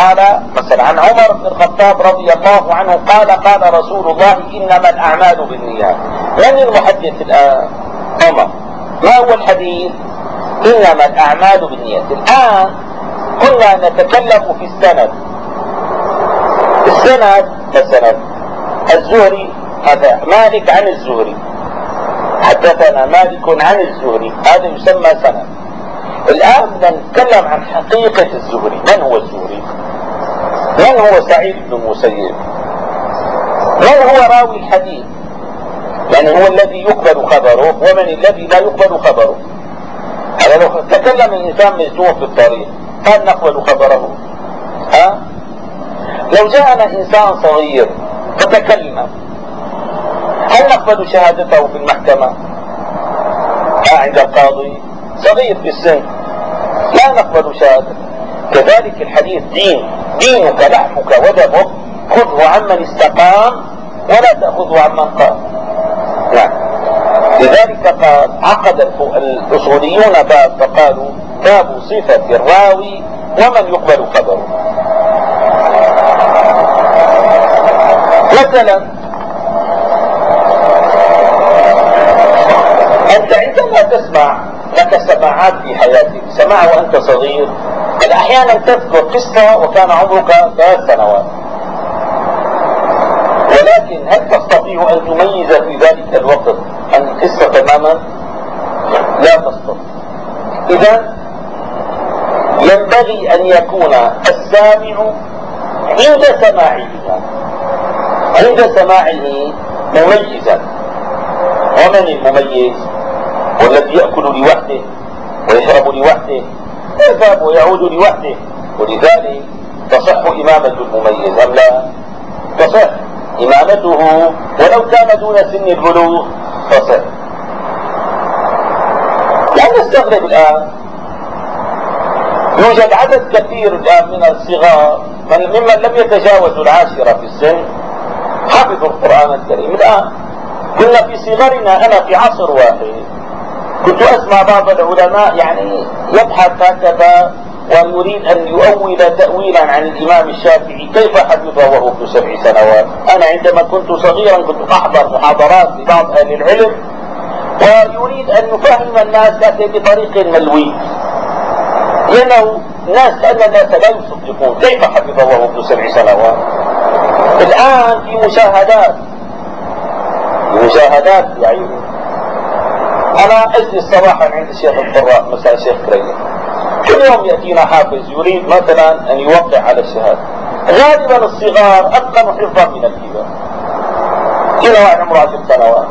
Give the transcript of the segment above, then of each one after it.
قال مثلا عن عمر بن الخطاب رضي الله عنه قال قال رسول الله إنما الأعمال بالنيات. من المحدث الآن؟ عمر. ما هو الحديث؟ إنما الأعمال بالنيات. الآن كنا نتكلم في السند. السند الزهري، هذا مالك عن الزهري، حدثنا مالك عن الزهري، هذا يسمى سند. الآن بدنا نتكلم عن حقيقة الزهري. من هو الزهري؟ من هو سعيد بن المسيب؟ من هو راوي الحديث؟ يعني هو الذي يقبل خبره ومن الذي لا يقبل خبره. هذا لو تكلم الإنسان مجنون في الطريق هل نقبل خبره؟ لو جاءنا إنسان صغير فتكلم هل نقبل شهادته في المحكمة؟ عند القاضي صغير في السن لا نقبل شهادته. كذلك الحديث دينك لحمك ودمك، خذه عمن استقام ولا تأخذه عمن قام. نعم. لذلك قال عقد الأصوليون باب فقالوا باب صفة الراوي ومن يقبل خبره. مثلا أنت عندما تسمع لك سماعات في حياتك، سماع وأنت صغير، أحيانا تذكر قصة وكان عمرك 3 سنوات، ولكن هل تستطيع أن تميز في ذلك الوقت عن القصة تماما؟ لا تستطيع. إذا ينبغي أن يكون السامع عند سماعه مميزا. ومن المميز؟ والذي يأكل لوحده ويشرب لوحده ويذهب ويعود لوحده. ولذلك تصح إمامة المميز أم لا؟ تصح إمامته ولو كان دون سن البلوغ تصح. لا نستغرب الآن يوجد عدد كثير الآن من الصغار ممن لم يتجاوزوا 10 في السن حفظوا القرآن الكريم. الآن كنا في صغرنا، أنا في عصر واحد كنت أسمع بعض العلماء يعني يبحث هكذا ويريد أن يؤول تأويلا عن الإمام الشافعي كيف حفظه وهو ابن 7 سنوات. أنا عندما كنت صغيرا كنت أحضر محاضرات لبعض أهل العلم ويريد أن يفهم الناس لكن بطريق ملوي، لأن الناس لا يصدقون كيف حفظه وهو ابن 7 سنوات. الآن في مشاهدات بعيني. أنا أجلس صباحا عند الشيخ القراء مثلا الشيخ كريم، كل يوم يأتينا حافظ يريد مثلا أن يوقع على الشهادة. غالبا الصغار أتقن حفظا من الكبار. هنا واحد عمره 10 سنوات،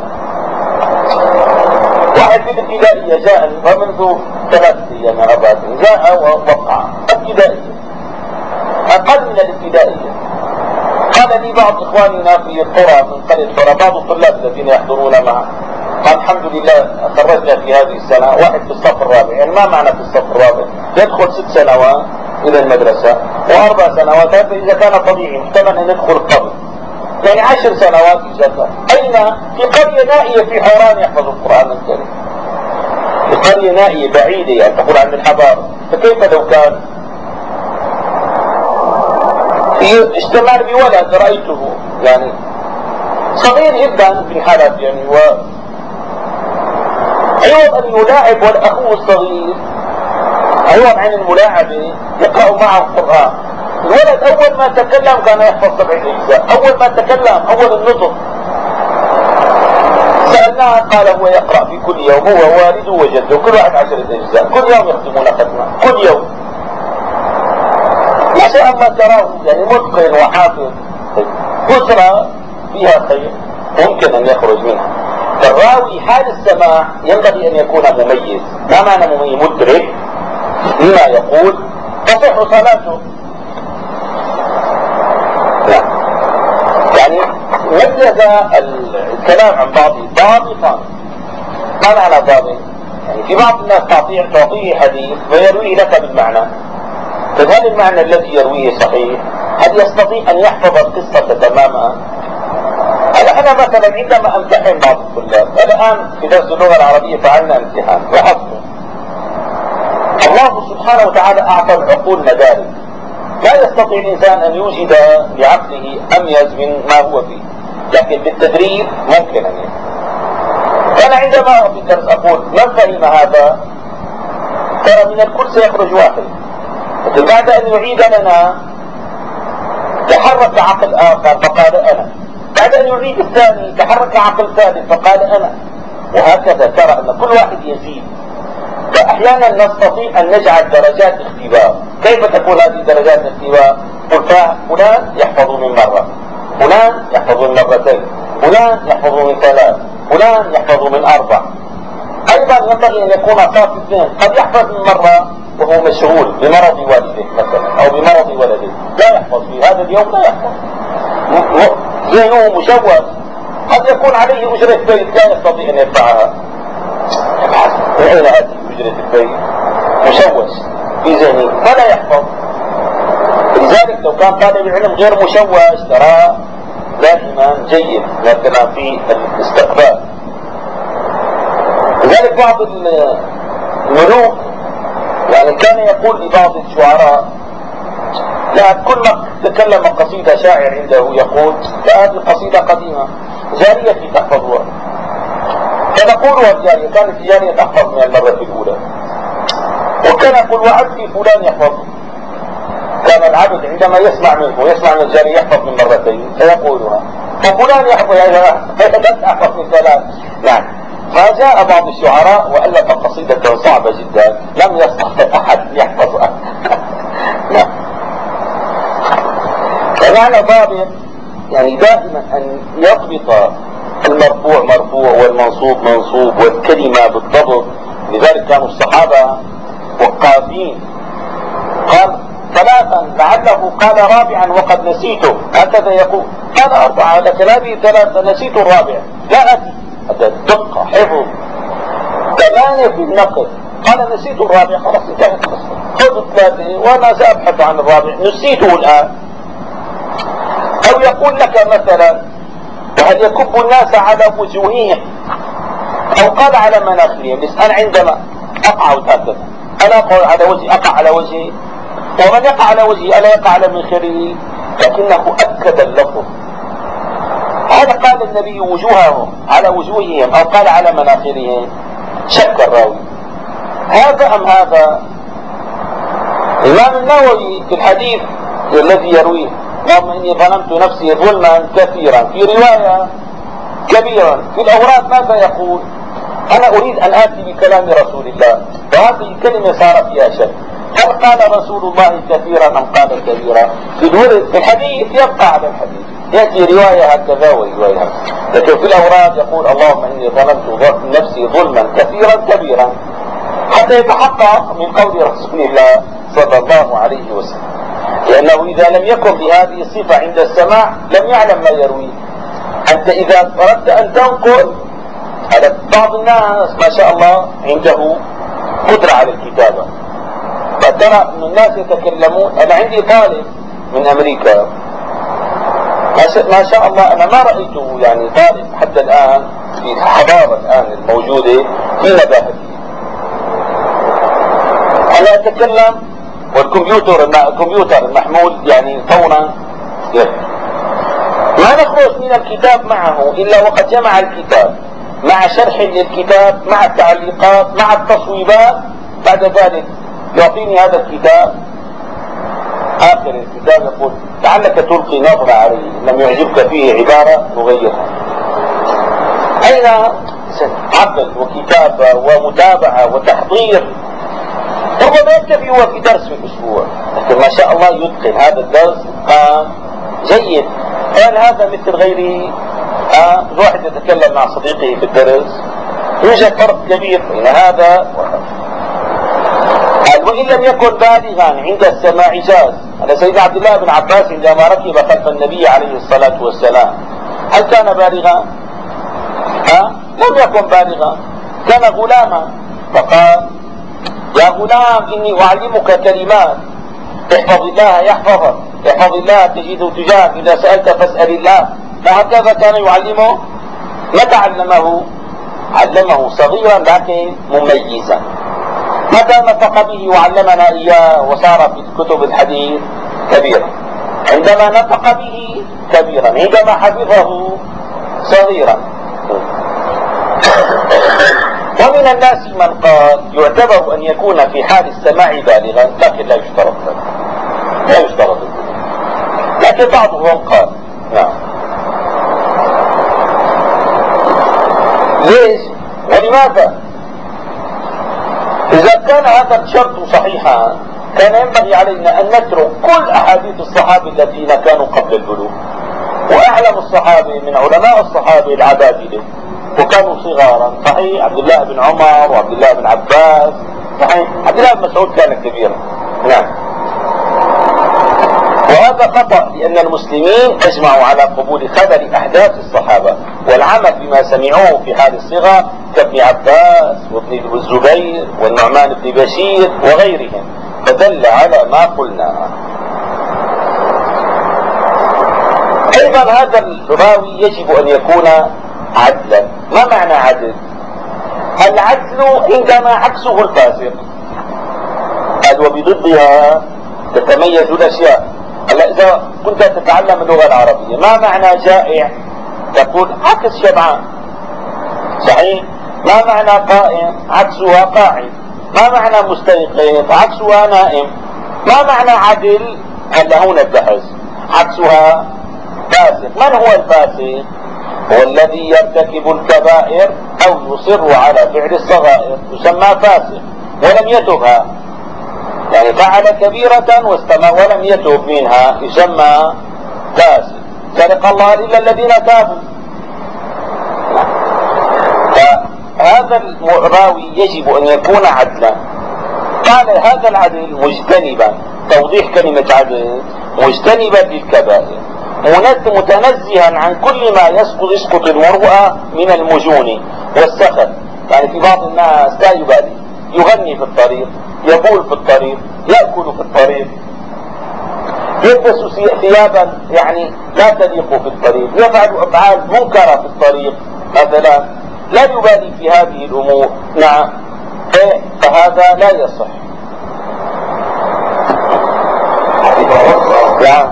واحد في الابتدائية جاءني ومنذ 3 أيام 4 جاء ووقع ابتدائية أقل من الابتدائية. قال لي بعض إخواننا في القرى من قرية القرى، بعض الطلاب الذين يحضرون معه، قال الحمد لله خرجنا في هذه السنة واحد في الصف الرابع. يعني ما معنى في الصف الرابع؟ يدخل 6 سنوات إلى المدرسة و4 سنوات، هذا إذا كان طبيعي محتمل أن يدخل قبل، يعني 10 سنوات إجازة. أين؟ في قرية نائية في حوران يحفظ القرآن الكريم، في قرية نائية بعيدة يعني تقول عن الحضارة. فكيف لو كان اجتمع بولد رأيته يعني صغير جدا في الحالات يعني عوض أن يلاعب والأخوه الصغير عوض عن الملاعبة يقرأ معه القرآن. الولد أول ما تكلم كان يحفظ 7 أجزاء، أول ما تكلم أول النطق. سألناه قال هو يقرأ في كل يوم، هو والده وجده كل واحد 10 أجزاء، كل يوم يختمون ختمة كل يوم. عشان ما تراه يعني متقن وحافظ أسرة فيها خير ممكن أن يخرج منها. فالراوي حال السماع ينبغي أن يكون مميز. ما معنى مميز؟ مدرك لما يقول تصح صلاته. لا. يعني مجز الكلام عن بعضه ضابطا. ما معنى ضابط؟ يعني في بعض الناس تعطيه حديث ويرويه لك بالمعنى، فهل المعنى الذي يرويه صحيح؟ هل يستطيع أن يحفظ القصة تماما؟ أنا مثلا عندما أمتحن بعض الطلاب الآن في درس اللغة العربية فعلنا امتحان لاحظوا الله سبحانه وتعالى أعطى العقول مدارك. لا يستطيع الإنسان أن يوجد بعقله أميز من ما هو فيه، لكن بالتدريب ممكن أن يكون. أنا عندما في الدرس أقول من فهم هذا، ترى من الكل سيخرج واحد، لكن بعد أن يعيد لنا تحرك عقل آخر فقال أنا، بعد أن يعيد الثاني تحرك عقل ثالث فقال أنا، وهكذا. ترى أن كل واحد يزيد، فأحيانا نستطيع أن نجعل درجات اختبار. كيف تكون هذه درجات الاختبار؟ قل فلان يحفظ من مرة، فلان يحفظ من مرتين، فلان يحفظ من ثلاث، فلان يحفظ من أربع. أيضا ينبغي أن يكون صافي اثنين، قد يحفظ من مرة وهو مشغول بمرض والده مثلا أو بمرض ولده، لا يحفظ في هذا اليوم، لا يحفظ، ذهنه مشوش، قد يكون عليه أجرة بيت لا يستطيع أن يدفعها. من أين هذه أجرة البيت؟ مشوش في ذهنه فلا يحفظ. لذلك لو كان طالب العلم غير مشوش ترى دائما جيد مثلا في الاستقبال. لذلك بعض الملوك يعني كان يقول لبعض الشعراء، لا كل ما تكلم قصيدة شاعر عنده يقول هذه قصيدة قديمة جاريتي تحفظها، فنقولها الجارية، كانت الجارية تحفظ من المرة الأولى، وكان يقول وعبدي فلان يحفظ. كان العبد عندما يسمع منه ويسمع من الجارية يحفظ من مرتين فيقولها، ففلان يحفظ يحفظ من ثلاث. نعم. فجاء بعض الشعراء وألف قصيدة صعبة جدا لم يستطع أحد يحفظها. نعم. فمعنى ضابط يعني دائما أن يضبط المرفوع مرفوع والمنصوب منصوب والكلمة بالضبط. لذلك كانوا الصحابة وقافين. قال ثلاثا لعله قال رابعا وقد نسيته، هكذا يقول. قال أربعة لكن هذه ثلاثة نسيت الرابع لا أتي. هذا دقة حفظ. ثمانية في النقل قال نسيت الرابع، خلاص انتهت القصة، خذ ثلاثة وأنا سأبحث عن الرابع نسيته الآن. أو يقول لك مثلا وهل يكب الناس على وجوههم، أو قال على مناخرهم. أنا عندما أقعد هكذا أنا أقعد على وجهي، أقع على وجهي، ومن يقع على وجهي ألا يقع على منخره، لكنه أكد اللفظ. هذا قال النبي وجوههم على وجوههم أو قال على مناخرهم، شك الراوي هذا أم هذا. الإمام النووي في الحديث الذي يرويه اللهم إني ظلمت نفسي ظلما كثيرا في رواية كبيرا في الأوراد ماذا يقول؟ أنا أريد أن آتي بكلام رسول الله، وهذه الكلمة صار فيها شك، هل قال رسول الله كثيرا أم قال كبيرا؟ في الحديث يبقى على الحديث، يأتي رواية هكذا ورواية هكذا، لكن في الأوراد يقول اللهم إني ظلمت نفسي ظلما كثيرا كبيرا، حتى يتحقق من قول رسول الله صلى الله عليه وسلم. لأنه إذا لم يكن بهذه الصفة عند السماع لم يعلم ما يروي. أنت إذا أردت أن تنقل على بعض الناس ما شاء الله عنده قدرة على الكتابة، فترى أن الناس يتكلمون. أنا عندي طالب من أمريكا ما شاء الله أنا ما رأيته يعني طالب حتى الآن في الحضارة الآن الموجودة في نباهته. أنا أتكلم والكمبيوتر المحمول يعني فورا ما نخرج من الكتاب معه إلا وقد جمع الكتاب مع شرح للكتاب مع التعليقات مع التصويبات. بعد ذلك يعطيني هذا الكتاب، آخر الكتاب يقول لعلك تلقي نظرة عليه، لم يعجبك فيه عبارة نغيرها. أين عقل وكتابة ومتابعة وتحضير؟ ربما يكتفي هو في درس في الأسبوع، لكن ما شاء الله يتقن هذا الدرس إتقان جيد. قال هذا مثل غيره. الواحد يتكلم مع صديقه في الدرس يوجد فرق كبير بين هذا وهذا. وإن لم يكن بالغا عند السماع جاز. أنا سيدنا عبد الله بن عباس عندما ركب خلف النبي عليه الصلاة والسلام هل كان بالغا؟ لم يكن بالغا، كان غلاما. فقال يا غلام إني أعلمك كلمات احفظ الله يحفظك، احفظ الله تجده تجاهك، إذا سألت فاسأل الله. فهكذا كان يعلمه. متى علمه؟ علمه صغيرا لكن مميزا. متى نطق به وعلمنا إياه وصار في كتب الحديث كبيرا، عندما نطق به كبيرا، عندما حفظه صغيرا. ومن الناس من قال يعتبر أن يكون في حال السماع بالغا، لكن لا يشترط ذلك، لا يشترط ذلك، لكن بعضهم قال نعم. ليش ولماذا؟ إذا كان هذا الشرط صحيحا كان ينبغي علينا أن نترك كل أحاديث الصحابة الذين كانوا قبل البلوغ، وأعلم الصحابة من علماء الصحابة العبادلة وكانوا صغارا، صحيح عبد الله بن عمر وعبد الله بن عباس، صحيح عبد الله بن مسعود كان كبيرا، نعم. وهذا خطأ، لأن المسلمين أجمعوا على قبول خبر أحداث الصحابة والعمل بما سمعوه في حال الصغر كابن عباس وابن الزبير والنعمان بن بشير وغيرهم، فدل على ما قلنا. أيضا هذا الراوي يجب أن يكون عدلا. ما معنى عدل؟ العدل عندما عكسه الفاسق. قال وبضدها تتميز الأشياء. هلا إذا كنت تتعلم اللغة العربية، ما معنى جائع؟ تقول عكس شبعان، صحيح؟ ما معنى قائم؟ عكسها قاعد. ما معنى مستيقظ؟ عكسها نائم. ما معنى عدل؟ هلا هنا البحث. عكسها فاسق. من هو الفاسق؟ هو الذي يرتكب الكبائر أو يصر على فعل الصغائر، يسمى فاسق ولم يتبها، يعني فعل كبيرة ولم يتوب منها، يسمى فاسق. سرق الله إلا الذين تابوا. فهذا الراوي يجب أن يكون عدلا. قال هذا العدل مجتنبا، توضيح كلمة عدل، مجتنبا للكبائر، متنزها عن كل ما يسقط المروءة من المجون والسخط. يعني في بعض الناس لا يبالي، يغني في الطريق، يبول في الطريق، يأكل في الطريق، يلبس ثيابا يعني لا تليق في الطريق، يفعل أفعال منكرة في الطريق مثلا، لا يبالي في هذه الأمور. نعم، فهذا لا يصح. نعم.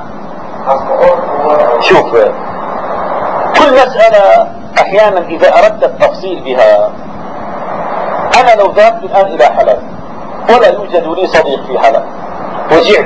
شوف، كل مسألة أحيانا إذا أردت التفصيل بها، أنا لو ذهبت الآن إلى حلب ولا يوجد لي صديق في حلب وجعت،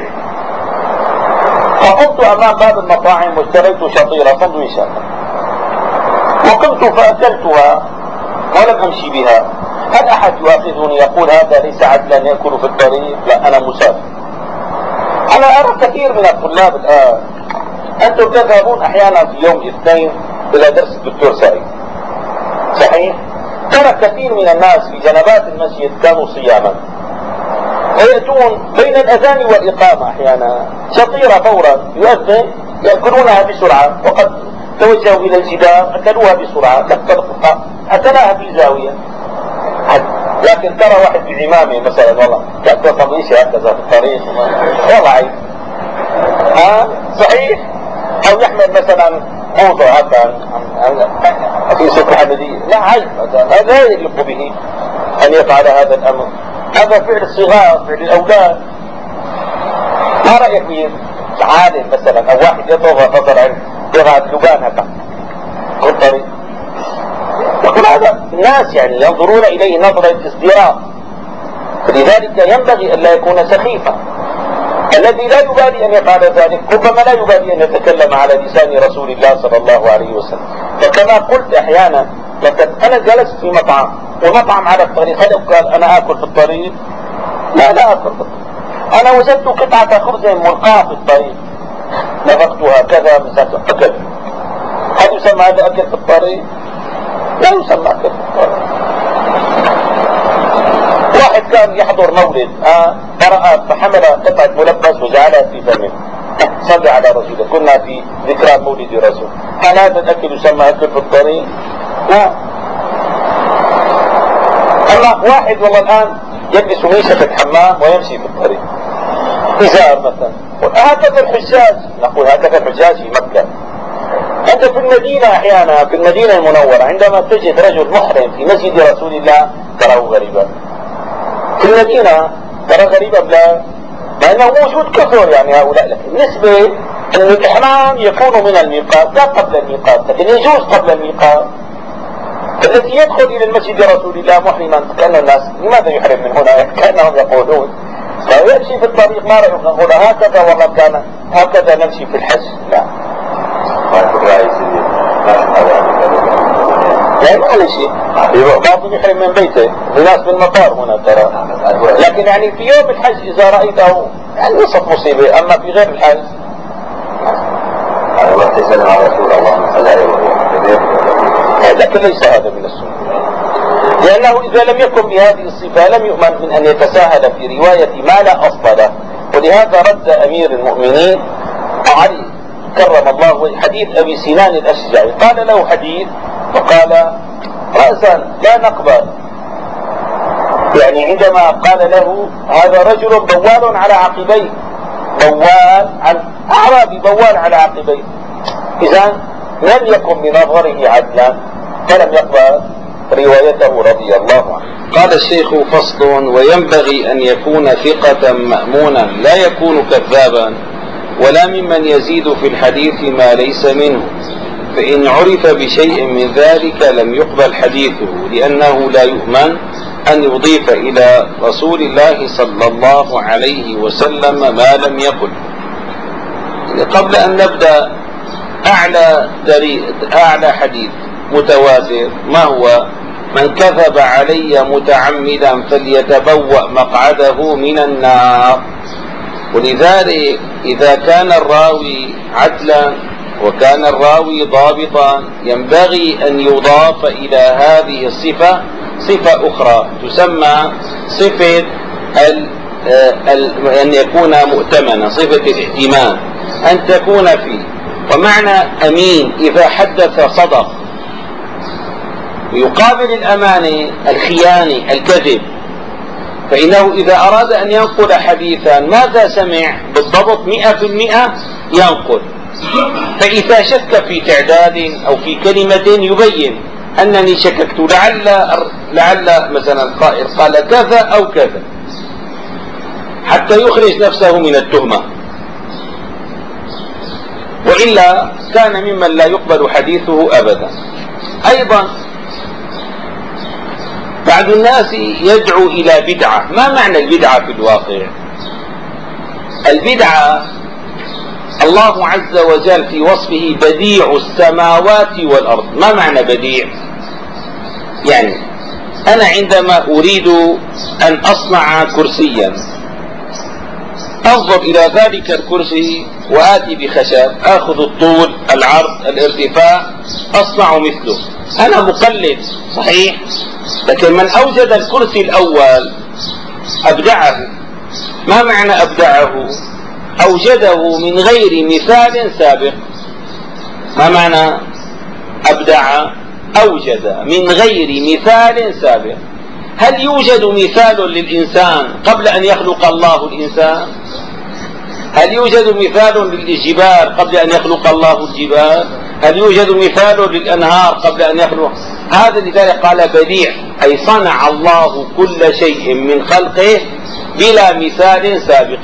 فقمت أمام باب المطاعم واشتريت شطيرة سندويشات وقمت فأكلتها ولم أمشي بها، هل أحد يؤاخذني يقول هذا ليس عدلا يأكل في الطريق؟ لا، أنا مسافر. أنا أرى كثير من الطلاب الآن، أنتم تذهبون أحيانا في يوم الاثنين إلى درس الدكتور سعيد، صحيح؟ ترى كثير من الناس في جنبات المسجد كانوا صياما، ويأتون بين الأذان والإقامة أحيانا شطيرة فورا يؤذن، يأكلونها بسرعة، وقد توجهوا إلى الجدار أكلوها بسرعة، أكلها في زاوية. لكن ترى واحد بعمامه مثلا، والله يأكل طبيشة هكذا في الطريق، والله عيب. صحيح؟ أو يحمل مثلا موضة هكذا في سوق الحمدية، لا عيب، هذا لا يليق به أن يفعل هذا الأمر. هذا فعل الصغار، فعل الأولاد. ما رأيك في عالم مثلا أو واحد يطغى فضل عنه يضع اللبان هكذا في الطريق؟ يقول هذا الناس يعني ينظرون إليه نظرة ازدراء، فلذلك ينبغي أن لا يكون سخيفا. الذي لا يبالي أن يفعل ذلك ربما لا يبالي أن يتكلم على لسان رسول الله صلى الله عليه وسلم. فكما قلت أحيانا، لقد أنا جلست في مطعم ومطعم على الطريق، هل قال أنا آكل في الطريق؟ لا آكل في الطريق. أنا وجدت قطعة خبز ملقاة في الطريق، نفختها كذا مسكت أكل. هل يسمى هذا أكل في الطريق؟ لا يسمى أكل في الطريق. واحد كان يحضر مولد فرأى فحمل قطعة ملبس وجعلها في فمه، صلى على رسوله، كنا في ذكرى مولد رسول، هل هذا الأكل يسمى أكل في الطريق؟ لا. أما واحد والله الآن يلبس ميشة الحمام ويمشي في الطريق، إزار مثلا، هكذا الحجاج، نقول هكذا الحجاج في مكة. أنت في المدينة أحيانا، في المدينة المنورة عندما تجد رجل محرم في مسجد رسول الله تراه غريبا، في المدينة ترى غريبا، لا لأنه موجود كثر يعني هؤلاء، لكن بالنسبة أن الإحرام يكون من الميقات لا قبل الميقات، لكن يجوز قبل الميقات. الذي يدخل إلى المسجد رسول الله محرما كأن الناس لماذا يحرم من هنا كأنهم يقولون فيمشي في الطريق ما رأيك نقول هكذا والله كان هكذا نمشي في الحج، لا لا ما شيء. بعضهم يحرم من بيته، في ناس بالمطار هنا ترى، لكن يعني في يوم الحج إذا رأيته يعني وسط مصيبة، أما في غير الحج لكن ليس هذا من السنة، لأنه إذا لم يكن بهذه الصفة لم يؤمن من أن يتساهل في رواية ما لا أصل له. ولهذا رد أمير المؤمنين علي كرم الله وجهه حديث أبي سنان الأشجعي، قال له حديث فقال رأسا لا نقبل، يعني عندما قال له هذا رجل بوال على عقبيه، بوال أعرابي بوال على عقبيه، إذا لم يكن بنظره عدلا فلم يقبل روايته رضي الله عنه. قال الشيخ فصل: وينبغي أن يكون ثقة مأمونا لا يكون كذابا ولا ممن يزيد في الحديث ما ليس منه، فإن عرف بشيء من ذلك لم يقبل حديثه، لأنه لا يؤمن أن يضيف إلى رسول الله صلى الله عليه وسلم ما لم يقل. قبل أن نبدأ أعلى حديث متواتر ما هو؟ من كذب علي متعمدا فليتبوأ مقعده من النار. ولذلك إذا كان الراوي عدلا وكان الراوي ضابطا ينبغي أن يضاف إلى هذه الصفة صفة أخرى تسمى صفة أن يكون مؤتمنا، صفة الائتمان، أن تكون فيه. ومعنى أمين إذا حدث صدق، ويقابل الأمانة الخيانة الكذب. فإنه إذا أراد أن ينقل حديثا ماذا سمع بالضبط 100% ينقل، فإذا شك في تعداد أو في كلمة يبين أنني شككت لعل مثلا القائل قال كذا أو كذا حتى يخرج نفسه من التهمة، وإلا كان ممن لا يقبل حديثه أبدا. أيضا بعض الناس يدعو إلى بدعة. ما معنى البدعة في الواقع؟ البدعة الله عز وجل في وصفه بديع السماوات والأرض. ما معنى بديع؟ يعني أنا عندما أريد أن أصنع كرسيا أنظر إلى ذلك الكرسي وآتي بخشب، أخذ الطول العرض الارتفاع أصنع مثله. أنا مقلد صحيح، لكن من أوجد الكرسي الأول أبدعه. ما معنى أبدعه؟ أوجده من غير مثال سابق. ما معنى أبدع؟ أوجد من غير مثال سابق. هل يوجد مثال للإنسان قبل أن يخلق الله الإنسان؟ هل يوجد مثال للجبال قبل أن يخلق الله الجبال؟ هل يوجد مثال للأنهار قبل أن يخلق؟ هذا لذلك قال بديع، أي صنع الله كل شيء من خلقه بلا مثال سابق.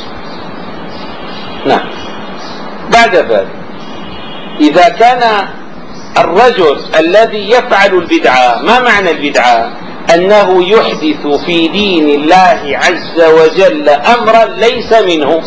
نعم. بعد ذلك إذا كان الرجل الذي يفعل البدعة، ما معنى البدعة؟ أنه يحدث في دين الله عز وجل أمرا ليس منه.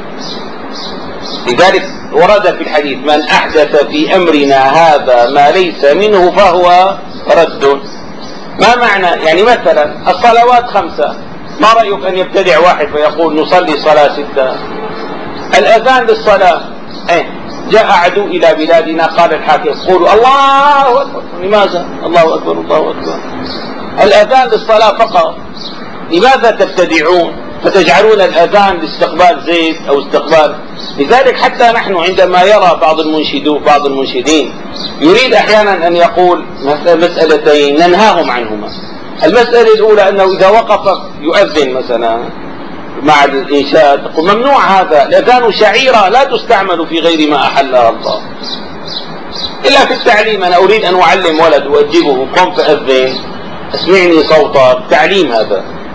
لذلك ورد في الحديث من أحدث في أمرنا هذا ما ليس منه فهو رد. ما معنى؟ يعني مثلا الصلوات 5، ما رأيك أن يبتدع واحد فيقول نصلي صلاة 6؟ الأذان للصلاة جاء عدو إلى بلادنا قال الحاكم قولوا الله أكبر. لماذا؟ الله أكبر الله أكبر. الأذان للصلاة فقط. لماذا تبتدعون فتجعلون الأذان لاستقبال زيد أو استقبال؟ لذلك حتى نحن عندما يرى بعض المنشدين يريد أحيانا أن يقول مسألتين ننهاهم عنهما. المسألة الأولى أنه إذا وقف يؤذن مثلا مع الإنشاد تقول ممنوع هذا، الأذان شعيرة لا تستعمل في غير ما أحلها الله. إلا في التعليم، أنا أريد أن أعلم ولد وأجيبه قم فأذن اسمعني صوتك، تعليم هذا.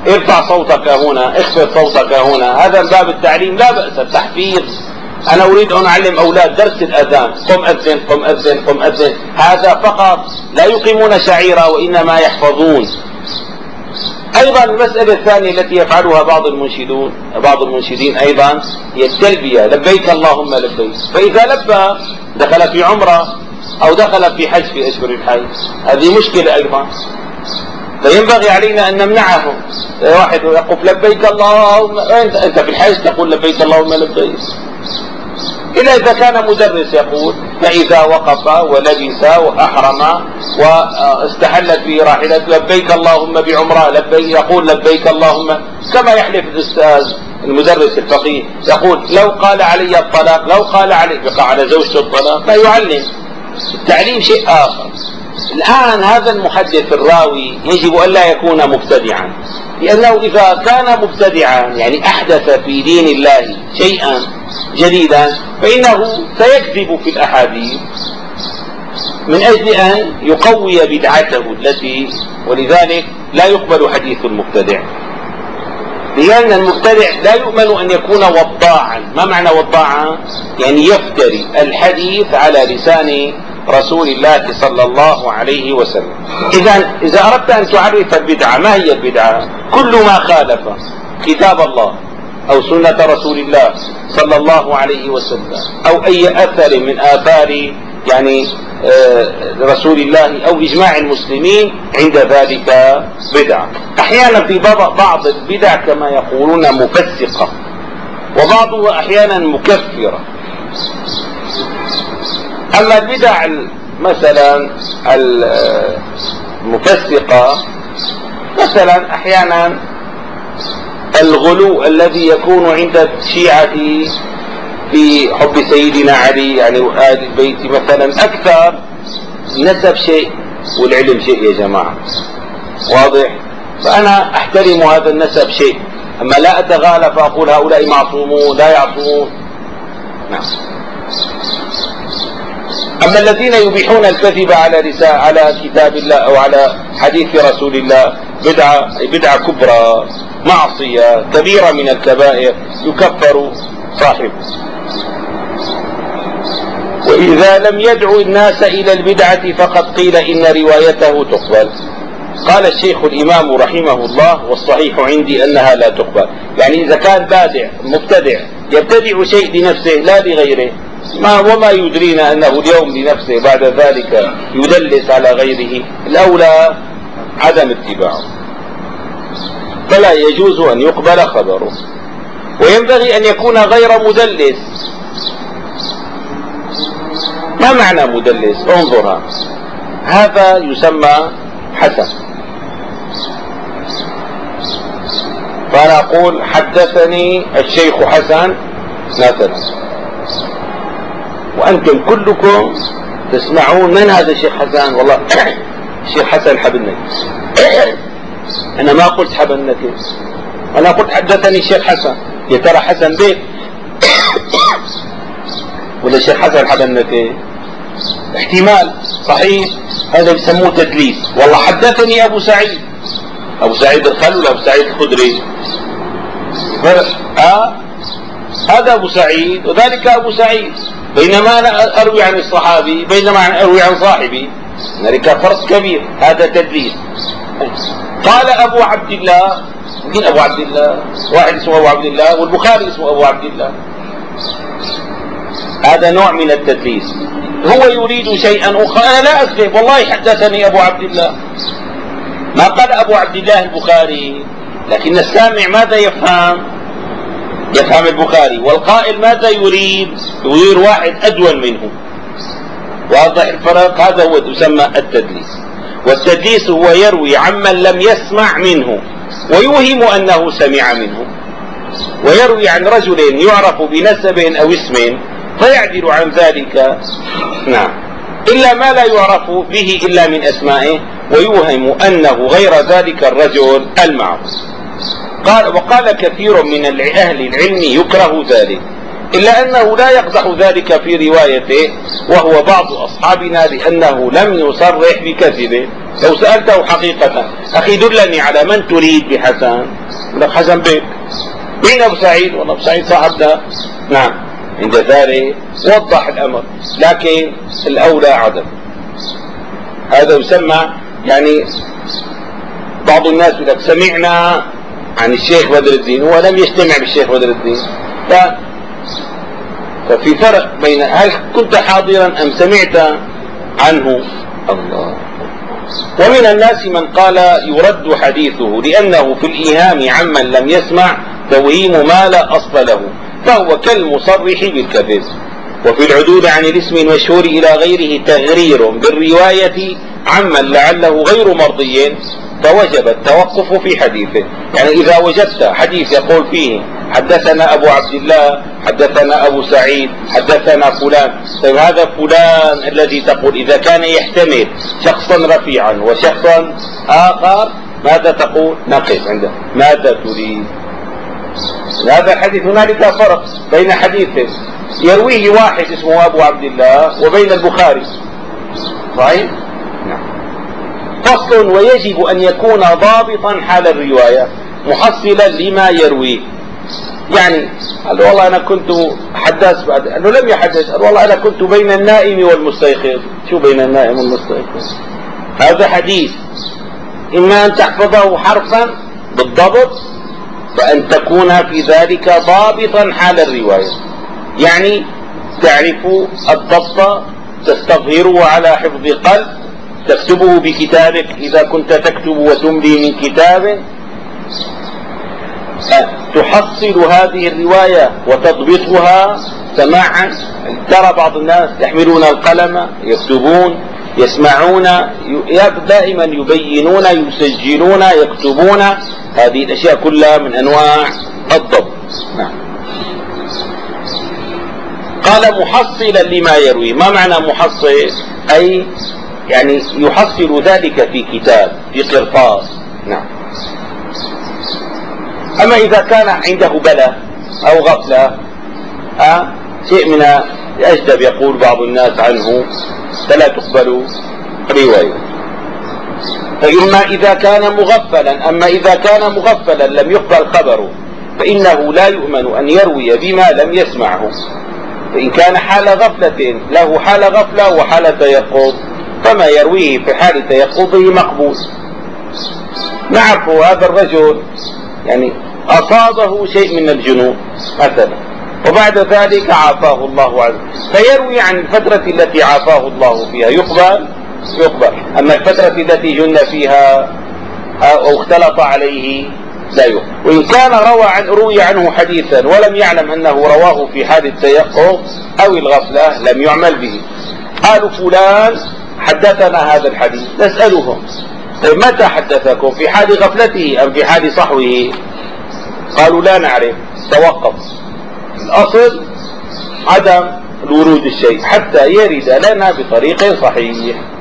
ارفع صوتك هنا، اخفض صوتك هنا، هذا من باب التعليم لا بأس. التحفيظ، أنا أريد أن أعلم أولاد درس الأذان، قم أذن قم أذن قم أذن، هذا فقط، لا يقيمون شعيرة وإنما يحفظون. أيضا المسألة الثانية التي يفعلها بعض المنشدين أيضا هي التلبية، لبيك اللهم لبيك. فإذا لبى دخل في عمرة أو دخل في حج في أشهر الحج، هذه مشكلة أيضا، فينبغي علينا أن نمنعه. واحد يقول لبيك اللهم، أنت في الحج تقول لبيك اللهم لبيك، إلا إذا كان مدرس يقول، فإذا وقف ولبس وأحرم واستحلت به راحلة لبيك اللهم بعمرة، لبيك، يقول لبيك اللهم، كما يحلف الأستاذ المدرس الفقيه يقول لو قال علي الطلاق، لو قال علي، بقى على زوجته الطلاق، لا يعلم. التعليم شيء آخر. الآن هذا المحدث الراوي يجب أن لا يكون مبتدعا، لأنه إذا كان مبتدعا يعني أحدث في دين الله شيئا جديدا فإنه سيكذب في الأحاديث من أجل أن يقوي بدعته التي، ولذلك لا يقبل حديث المبتدع، لأن المبتدع لا يؤمن أن يكون وضاعا. ما معنى وضاعا؟ يعني يفتري الحديث على لسان رسول الله صلى الله عليه وسلم. إذا أردت أن تعرف البدعة، ما هي البدعة؟ كل ما خالف كتاب الله أو سنة رسول الله صلى الله عليه وسلم أو أي أثر من آثار يعني رسول الله أو إجماع المسلمين، عند ذلك بدعة. أحيانا في بعض البدع كما يقولون مفسقة، وبعضها أحيانا مكفرة. أما البدع مثلا المفسقة، مثلا أحيانا الغلو الذي يكون عند الشيعة في حب سيدنا علي يعني وآل البيت مثلا أكثر، نسب شيء والعلم شيء يا جماعة، واضح؟ فأنا أحترم هذا النسب شيء، أما لا أتغالى فأقول هؤلاء معصومون لا يعصومون. نعم. أما الذين يبيحون الكذب على كتاب الله أو على حديث رسول الله، بدعة كبرى، معصية كبيرة من الكبائر، يكفر صاحبه. وإذا لم يدعو الناس إلى البدعة فقد قيل إن روايته تقبل. قال الشيخ الإمام رحمه الله: والصحيح عندي أنها لا تقبل. يعني إذا كان مبتدع يبتدع شيء لنفسه لا لغيره، وما يدرينا أنه اليوم لنفسه بعد ذلك يدلس على غيره، الأولى عدم اتباعه، فلا يجوز أن يقبل خبره. وينبغي أن يكون غير مدلس. ما معنى مدلس؟ انظرها، هذا يسمى حسن، فأنا أقول حدثني الشيخ حسن مثلا، وأنتم كلكم تسمعون من هذا الشيخ حسن؟ والله الشيخ حسن حبنك. أنا ما قلت حبنك، أنا قلت حدثني الشيخ حسن. يا ترى حسن بيت ولا الشيخ حسن حبنك؟ احتمال صحيح، هذا يسموه تدليس. والله حدثني أبو سعيد الخل ولا أبو سعيد الخدري؟ هذا أبو سعيد وذلك أبو سعيد، بينما أنا أروي عن الصحابي، بينما أنا أروي عن صاحبي، ذلك فرق كبير، هذا تدليس. قال أبو عبد الله، مين أبو عبد الله؟ واحد اسمه أبو عبد الله والبخاري اسمه أبو عبد الله، هذا نوع من التدليس. هو يريد شيئا آخر، أنا لا أكذب، والله حدثني أبو عبد الله، ما قال أبو عبد الله البخاري، لكن السامع ماذا يفهم البخاري، والقائل ماذا يريد واحد أدون منه. واضح الفرق؟ هذا هو يسمى التدليس. والتدليس هو يروي عمن لم يسمع منه ويوهم أنه سمع منه، ويروي عن رجل يعرف بنسب أو اسم فيعدل عن ذلك، نعم، إلا ما لا يعرف به إلا من أسمائه، ويوهم أنه غير ذلك الرجل المعروف. وقال كثير من أهل العلم يكره ذلك، إلا أنه لا يقدح ذلك في روايته، وهو بعض أصحابنا، لأنه لم يصرح بكذبه، لو سألته حقيقة أخي دلني على من تريد بحسن، يقول لك حسن بيك. مين أبو سعيد؟ والله أبو سعيد صاحبنا. نعم، عند ذلك وضح الأمر، لكن الأولى عدم. هذا يسمى يعني بعض الناس يقول لك سمعنا عن الشيخ بدر الدين، هو لم يجتمع بالشيخ بدر الدين. ففي فرق بين هل كنت حاضرا أم سمعت عنه. الله. ومن الناس من قال يرد حديثه لأنه في الإيهام عمن لم يسمع توهيم ما لا أصل له، فهو كالمصرح بالكذب. وفي العدول عن الاسم المشهور إلى غيره تغرير بالرواية عمن لعله غير مرضي، فوجب التوقف في حديثه. يعني إذا وجدت حديث يقول فيه حدثنا أبو عبد الله، حدثنا أبو سعيد، حدثنا فلان، طيب هذا فلان الذي تقول إذا كان يحتمل شخصا رفيعا وشخصا آخر ماذا تقول؟ نقف عنده. ماذا تريد؟ هذا الحديث هنالك فرق بين حديث يرويه واحد اسمه أبو عبد الله وبين البخاري. صحيح؟ نعم. فصل: ويجب أن يكون ضابطا حال الرواية محصلا لما يرويه. يعني قال والله أنا كنت حدث بعد أنه لم يحدث، قال والله أنا كنت بين النائم والمستيقظ. شو بين النائم والمستيقظ؟ هذا حديث إما أن تحفظه حرفا بالضبط وأن تكون في ذلك ضابطا حال الرواية، يعني تعرف الضبط، تستظهره على حفظ قلب، تكتبه بكتابك إذا كنت تكتب وتملي من كتاب، تحصل هذه الرواية وتضبطها سماعا. ترى بعض الناس يحملون القلم يكتبون، يسمعون، دائما يبينون، يسجلون، يكتبون. هذه الأشياء كلها من أنواع الضبط. نعم. قال محصلا لما يروي. ما معنى محصل؟ أي يعني يحصل ذلك في كتاب، في قرطاس. نعم. أما إذا كان عنده بلى أو غفلة، شيء من الأجدب يقول بعض الناس عنه، فلا تقبل رواية. فإما إذا كان مغفلا، أما إذا كان مغفلا لم يقبل خبره، فإنه لا يؤمن أن يروي بما لم يسمعه. فإن كان حال غفلة، له حال غفلة وحال تيقظ، فما يرويه في حال تيقظه مقبول. نعرف هذا الرجل يعني أصابه شيء من الجنون مثلا، وبعد ذلك عافاه الله عنه، فيروي عن الفترة التي عافاه الله فيها، يقبل. أما الفترة التي جن فيها أو اختلط عليه لا يقبل. وإن كان روي عنه حديثا ولم يعلم أنه رواه في حال التيقظ أو الغفلة لم يعمل به. قالوا فلان حدثنا هذا الحديث، نسألهم طيب متى حدثكم؟ في حال غفلته أم في حال صحوه؟ قالوا لا نعرف. توقف. الأصل عدم الورود الشيء حتى يرد لنا بطريق صحيح.